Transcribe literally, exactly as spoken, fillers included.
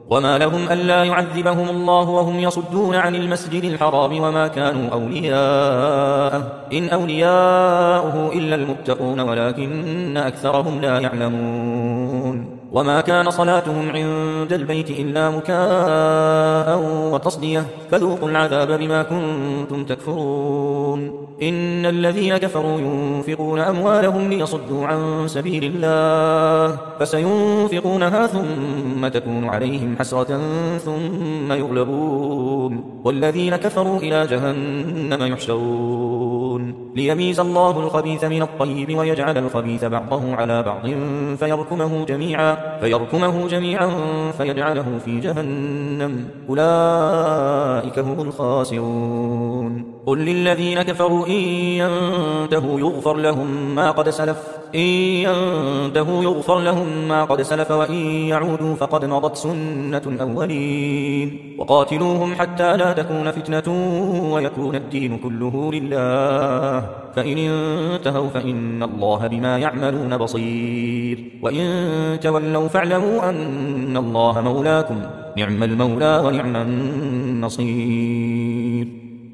وما لهم ألا يعذبهم الله وهم يصدون عن المسجد الحرام وما كانوا أولياءه إن أولياؤه إلا المتقون ولكن أكثرهم لا يعلمون وما كان صلاتهم عند البيت إلا مكاء وتصدية فذوقوا العذاب بما كنتم تكفرون إن الذين كفروا ينفقون أموالهم ليصدوا عن سبيل الله فسينفقونها ثم تكون عليهم حسرة ثم يغلبون والذين كفروا إلى جهنم يحشرون ليميز الله الخبيث من الطيب ويجعل الخبيث بعضه على بعض فيركمه جميعا فيركمه جميعا فيجعله في جهنم أولئك هم الخاسرون قل للذين كفروا إن ينتهوا يغفر لهم ما قد سلف إن ينتهوا يغفر لهم ما قد سلف وإن يعودوا فقد مضت سنة الأولين وقاتلوهم حتى لا تكون فتنة ويكون الدين كله لله فإن انتهوا فإن الله بما يعملون بصير وإن تولوا فاعلموا أن الله مولاكم نعم المولى ونعم النصير.